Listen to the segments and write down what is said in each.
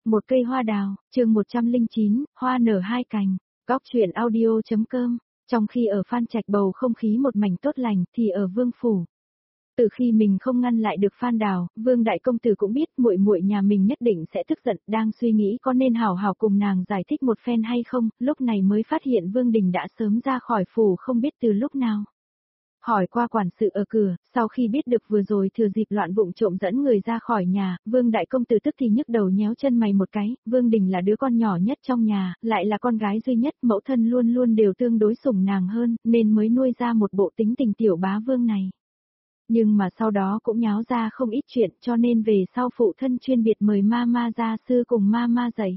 Một cây hoa đào, chương 109, hoa nở hai cành, góc truyện audio.com. Trong khi ở Phan Trạch bầu không khí một mảnh tốt lành thì ở Vương phủ. Từ khi mình không ngăn lại được Phan Đào, Vương đại công tử cũng biết muội muội nhà mình nhất định sẽ tức giận, đang suy nghĩ có nên hảo hảo cùng nàng giải thích một phen hay không, lúc này mới phát hiện Vương Đình đã sớm ra khỏi phủ không biết từ lúc nào. Hỏi qua quản sự ở cửa, sau khi biết được vừa rồi thừa dịp loạn vụng trộm dẫn người ra khỏi nhà, Vương đại công tử tức thì nhức đầu nhéo chân mày một cái, Vương Đình là đứa con nhỏ nhất trong nhà, lại là con gái duy nhất, mẫu thân luôn luôn đều tương đối sủng nàng hơn, nên mới nuôi ra một bộ tính tình tiểu bá vương này. Nhưng mà sau đó cũng nháo ra không ít chuyện, cho nên về sau phụ thân chuyên biệt mời ma gia sư cùng ma dạy.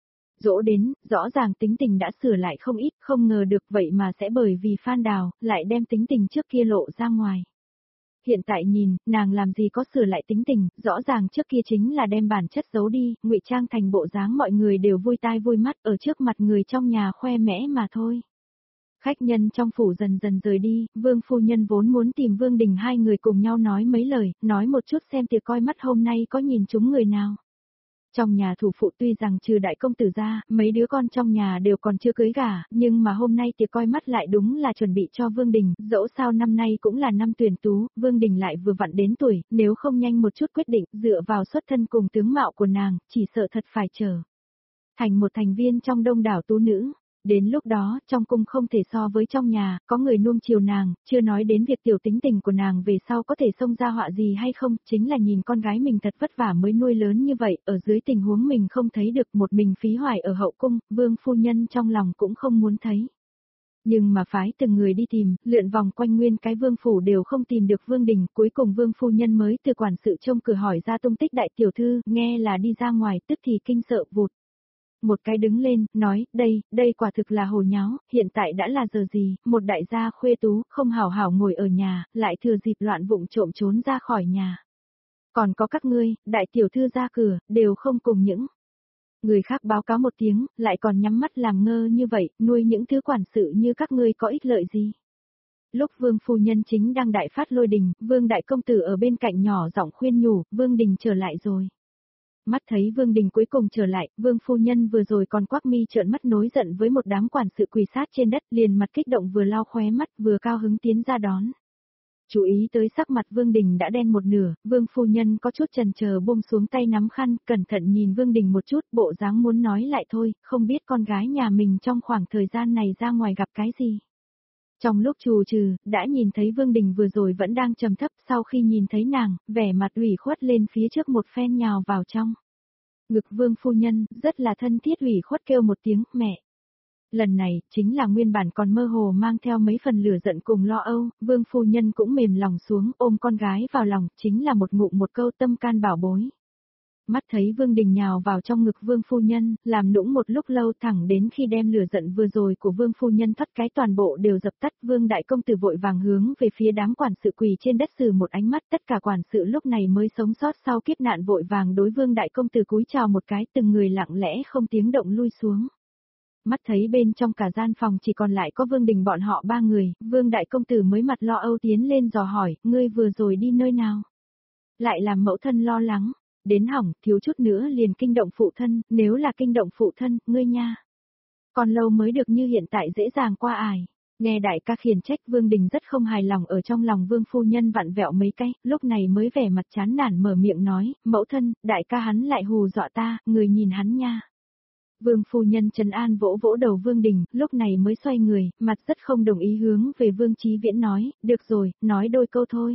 Dỗ đến, rõ ràng tính tình đã sửa lại không ít, không ngờ được vậy mà sẽ bởi vì Phan Đào, lại đem tính tình trước kia lộ ra ngoài. Hiện tại nhìn, nàng làm gì có sửa lại tính tình, rõ ràng trước kia chính là đem bản chất giấu đi, ngụy trang thành bộ dáng mọi người đều vui tai vui mắt ở trước mặt người trong nhà khoe mẽ mà thôi. Khách nhân trong phủ dần dần rời đi, Vương phu nhân vốn muốn tìm Vương Đình hai người cùng nhau nói mấy lời, nói một chút xem tiệc coi mắt hôm nay có nhìn chúng người nào. Trong nhà thủ phụ tuy rằng trừ đại công tử ra, mấy đứa con trong nhà đều còn chưa cưới gả, nhưng mà hôm nay tiệc coi mắt lại đúng là chuẩn bị cho Vương Đình, dẫu sao năm nay cũng là năm tuyển tú, Vương Đình lại vừa vặn đến tuổi, nếu không nhanh một chút quyết định, dựa vào xuất thân cùng tướng mạo của nàng, chỉ sợ thật phải trở thành một thành viên trong đông đảo tú nữ. Đến lúc đó, trong cung không thể so với trong nhà, có người nuông chiều nàng, chưa nói đến việc tiểu tính tình của nàng về sau có thể xông ra họa gì hay không, chính là nhìn con gái mình thật vất vả mới nuôi lớn như vậy, ở dưới tình huống mình không thấy được một mình phí hoài ở hậu cung, Vương phu nhân trong lòng cũng không muốn thấy. Nhưng mà phái từng người đi tìm, lượn vòng quanh nguyên cái vương phủ đều không tìm được Vương Đình, cuối cùng Vương phu nhân mới từ quản sự trông cửa hỏi ra tung tích đại tiểu thư, nghe là đi ra ngoài, tức thì kinh sợ vụt. Một cái đứng lên, nói, đây quả thực là hồ nháo, hiện tại đã là giờ gì, một đại gia khuê tú, không hảo hảo ngồi ở nhà, lại thừa dịp loạn vụng trộm trốn ra khỏi nhà. Còn có các ngươi, đại tiểu thư ra cửa, đều không cùng những người khác báo cáo một tiếng, lại còn nhắm mắt làm ngơ như vậy, nuôi những thứ quản sự như các ngươi có ích lợi gì. Lúc Vương phu nhân chính đang đại phát lôi đình, Vương đại công tử ở bên cạnh nhỏ giọng khuyên nhủ, Vương Đình trở lại rồi. Mắt thấy Vương Đình cuối cùng trở lại, Vương phu nhân vừa rồi còn quắc mi trợn mắt nối giận với một đám quản sự quỳ sát trên đất, liền mặt kích động vừa lau khóe mắt vừa cao hứng tiến ra đón. Chú ý tới sắc mặt Vương Đình đã đen một nửa, Vương phu nhân có chút chần chờ buông xuống tay nắm khăn, cẩn thận nhìn Vương Đình một chút, bộ dáng muốn nói lại thôi, không biết con gái nhà mình trong khoảng thời gian này ra ngoài gặp cái gì. Trong lúc trù trừ, đã nhìn thấy Vương Đình vừa rồi vẫn đang trầm thấp, sau khi nhìn thấy nàng, vẻ mặt ủy khuất lên phía trước một phen nhào vào trong ngực Vương phu nhân, rất là thân thiết ủy khuất kêu một tiếng, mẹ. Lần này, chính là nguyên bản còn mơ hồ mang theo mấy phần lửa giận cùng lo âu, Vương phu nhân cũng mềm lòng xuống, ôm con gái vào lòng, chính là một ngụm một câu tâm can bảo bối. Mắt thấy Vương Đình nhào vào trong ngực Vương phu nhân, làm nũng một lúc lâu thẳng đến khi đem lửa giận vừa rồi của Vương phu nhân thoát cái toàn bộ đều dập tắt, Vương đại công tử vội vàng hướng về phía đám quản sự quỳ trên đất sử một ánh mắt, tất cả quản sự lúc này mới sống sót sau kiếp nạn vội vàng đối Vương đại công tử cúi chào một cái, từng người lặng lẽ không tiếng động lui xuống. Mắt thấy bên trong cả gian phòng chỉ còn lại có Vương Đình bọn họ ba người, Vương đại công tử mới mặt lo âu tiến lên dò hỏi, ngươi vừa rồi đi nơi nào? Lại làm mẫu thân lo lắng. Đến hỏng, thiếu chút nữa liền kinh động phụ thân, nếu là kinh động phụ thân, ngươi nha. Còn lâu mới được như hiện tại dễ dàng qua ải. Nghe đại ca khiển trách Vương Đình rất không hài lòng ở trong lòng Vương phu nhân vặn vẹo mấy cái, lúc này mới vẻ mặt chán nản mở miệng nói, mẫu thân, đại ca hắn lại hù dọa ta, người nhìn hắn nha. Vương phu nhân trấn an vỗ vỗ đầu Vương Đình, lúc này mới xoay người, mặt rất không đồng ý hướng về Vương Chí Viễn nói, được rồi, nói đôi câu thôi.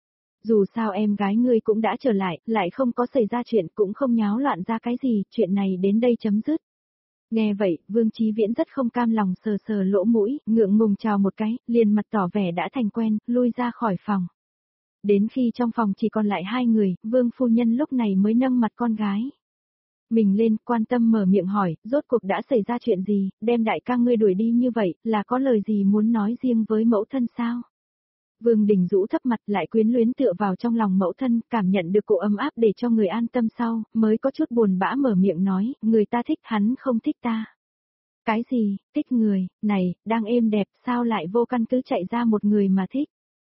Dù sao em gái ngươi cũng đã trở lại không có xảy ra chuyện cũng không nháo loạn ra cái gì, chuyện này đến đây chấm dứt. Nghe vậy, Vương Chí Viễn rất không cam lòng sờ sờ lỗ mũi, ngượng ngùng chào một cái, liền mặt tỏ vẻ đã thành quen, lui ra khỏi phòng. Đến khi trong phòng chỉ còn lại hai người, Vương phu nhân lúc này mới nâng mặt con gái mình lên, quan tâm mở miệng hỏi, rốt cuộc đã xảy ra chuyện gì, đem đại ca ngươi đuổi đi như vậy, là có lời gì muốn nói riêng với mẫu thân sao? Vương Đình rũ thấp mặt lại quyến luyến tựa vào trong lòng mẫu thân, cảm nhận được cổ ấm áp để cho người an tâm sau, mới có chút buồn bã mở miệng nói, người ta thích hắn không thích ta. Cái gì, thích người, này, đang êm đẹp, sao lại vô căn cứ chạy ra một người mà thích?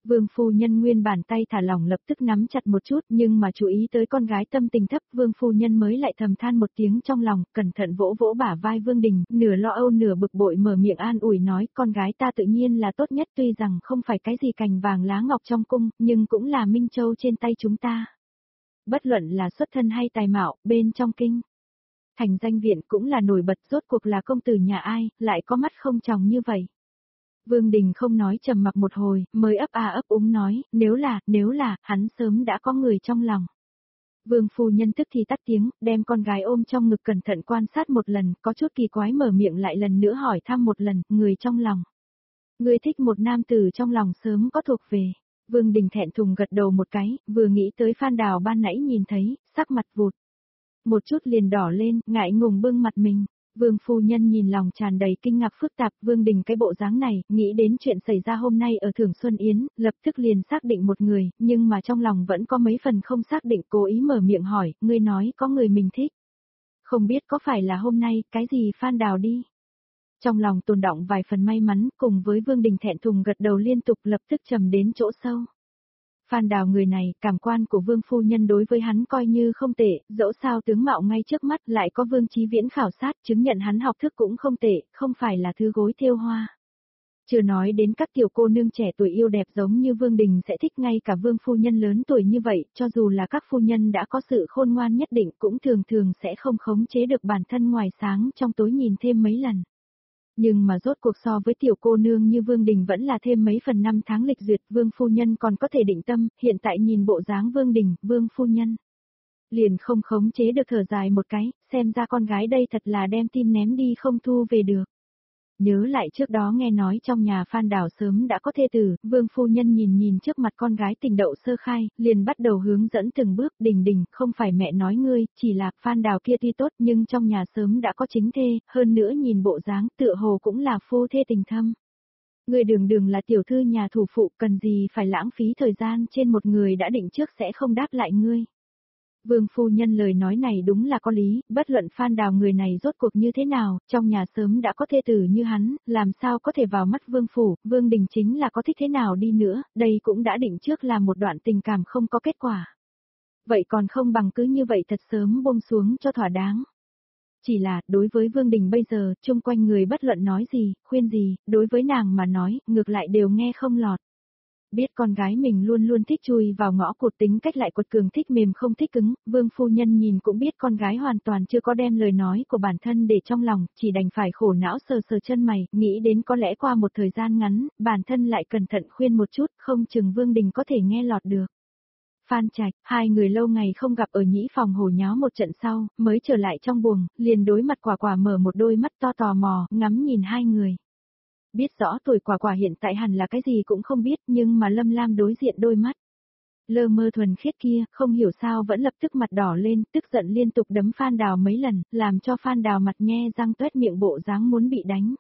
Vương phu nhân nguyên bản tay thả lỏng lập tức nắm chặt một chút, nhưng mà chú ý tới con gái tâm tình thấp, Vương phu nhân mới lại thầm than một tiếng trong lòng, cẩn thận vỗ vỗ bả vai Vương Đình, nửa lo âu nửa bực bội mở miệng an ủi nói, con gái ta tự nhiên là tốt nhất, tuy rằng không phải cái gì cành vàng lá ngọc trong cung, nhưng cũng là minh châu trên tay chúng ta. Bất luận là xuất thân hay tài mạo, bên trong kinh thành danh viện cũng là nổi bật, rốt cuộc là công tử nhà ai, lại có mắt không tròng như vậy. Vương Đình không nói, trầm mặc một hồi, mới ấp ấp úng nói, nếu là, hắn sớm đã có người trong lòng. Vương phu nhân tức thì tắt tiếng, đem con gái ôm trong ngực cẩn thận quan sát một lần, có chút kỳ quái mở miệng lại lần nữa hỏi thăm một lần, người trong lòng. Người thích một nam tử trong lòng sớm có thuộc về. Vương Đình thẹn thùng gật đầu một cái, vừa nghĩ tới Phan Đào ban nãy nhìn thấy, sắc mặt vụt. Một chút liền đỏ lên, ngại ngùng bưng mặt mình. Vương phu nhân nhìn lòng tràn đầy kinh ngạc phức tạp, Vương Đình cái bộ dáng này, nghĩ đến chuyện xảy ra hôm nay ở Thường Xuân Yến, lập tức liền xác định một người, nhưng mà trong lòng vẫn có mấy phần không xác định, cố ý mở miệng hỏi, ngươi nói có người mình thích. Không biết có phải là hôm nay, cái gì Phan Đào đi. Trong lòng tồn đọng vài phần may mắn, cùng với Vương Đình thẹn thùng gật đầu liên tục lập tức trầm đến chỗ sâu. Phan Đào người này, cảm quan của Vương phu nhân đối với hắn coi như không tệ, dẫu sao tướng mạo ngay trước mắt lại có Vương Chí Viễn khảo sát chứng nhận hắn học thức cũng không tệ, không phải là thứ gối thêu hoa. Chưa nói đến các tiểu cô nương trẻ tuổi yêu đẹp giống như Vương Đình sẽ thích, ngay cả Vương phu nhân lớn tuổi như vậy, cho dù là các phu nhân đã có sự khôn ngoan nhất định cũng thường thường sẽ không khống chế được bản thân ngoài sáng trong tối nhìn thêm mấy lần. Nhưng mà rốt cuộc so với tiểu cô nương như Vương Đình vẫn là thêm mấy phần năm tháng lịch duyệt, Vương phu nhân còn có thể định tâm, hiện tại nhìn bộ dáng Vương Đình, Vương phu nhân liền không khống chế được thở dài một cái, xem ra con gái đây thật là đem tin ném đi không thu về được. Nhớ lại trước đó nghe nói trong nhà Phan Đào sớm đã có thê tử, Vương phu nhân nhìn trước mặt con gái tình đậu sơ khai, liền bắt đầu hướng dẫn từng bước, Đình, không phải mẹ nói ngươi, chỉ là Phan Đào kia tuy tốt nhưng trong nhà sớm đã có chính thê, hơn nữa nhìn bộ dáng tựa hồ cũng là phu thê tình thâm. Ngươi đường là tiểu thư nhà thủ phụ, cần gì phải lãng phí thời gian trên một người đã định trước sẽ không đáp lại ngươi. Vương phu nhân lời nói này đúng là có lý, bất luận Phan Đào người này rốt cuộc như thế nào, trong nhà sớm đã có thê tử như hắn, làm sao có thể vào mắt Vương phủ, Vương Đình chính là có thích thế nào đi nữa, đây cũng đã định trước là một đoạn tình cảm không có kết quả. Vậy còn không bằng cứ như vậy thật sớm buông xuống cho thỏa đáng. Chỉ là, đối với Vương Đình bây giờ, chung quanh người bất luận nói gì, khuyên gì, đối với nàng mà nói, ngược lại đều nghe không lọt. Biết con gái mình luôn luôn thích chui vào ngõ cụt, tính cách lại quật cường, thích mềm không thích cứng, Vương phu nhân nhìn cũng biết con gái hoàn toàn chưa có đem lời nói của bản thân để trong lòng, chỉ đành phải khổ não sờ chân mày, nghĩ đến có lẽ qua một thời gian ngắn, bản thân lại cẩn thận khuyên một chút, không chừng Vương Đình có thể nghe lọt được. Phan Trạch, hai người lâu ngày không gặp ở nhĩ phòng hồ nháo một trận sau, mới trở lại trong buồng, liền đối mặt Quả mở một đôi mắt to tò mò, ngắm nhìn hai người. Biết rõ tuổi Quả hiện tại hẳn là cái gì cũng không biết, nhưng mà Lâm Lam đối diện đôi mắt lơ mơ thuần khiết kia, không hiểu sao vẫn lập tức mặt đỏ lên, tức giận liên tục đấm Phan Đào mấy lần, làm cho Phan Đào mặt nhe răng toét miệng bộ dáng muốn bị đánh.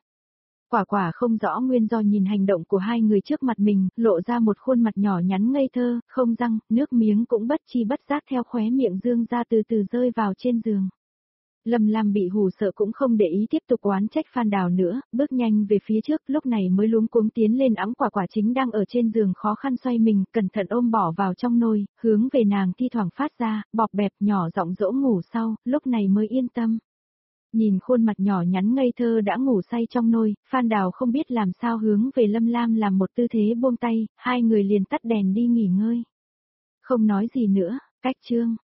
Quả không rõ nguyên do nhìn hành động của hai người trước mặt mình, lộ ra một khuôn mặt nhỏ nhắn ngây thơ, không răng, nước miếng cũng bất chi bất giác theo khóe miệng dương ra từ từ rơi vào trên giường. Lâm Lam bị hù sợ cũng không để ý tiếp tục oán trách Phan Đào nữa, bước nhanh về phía trước, lúc này mới luống cuống tiến lên ẵm Quả chính đang ở trên giường khó khăn xoay mình, cẩn thận ôm bỏ vào trong nồi, hướng về nàng thi thoảng phát ra, bọp bẹp nhỏ giọng dỗ ngủ sau, lúc này mới yên tâm. Nhìn khuôn mặt nhỏ nhắn ngây thơ đã ngủ say trong nôi, Phan Đào không biết làm sao hướng về Lâm Lam làm một tư thế buông tay, hai người liền tắt đèn đi nghỉ ngơi. Không nói gì nữa, cách chương.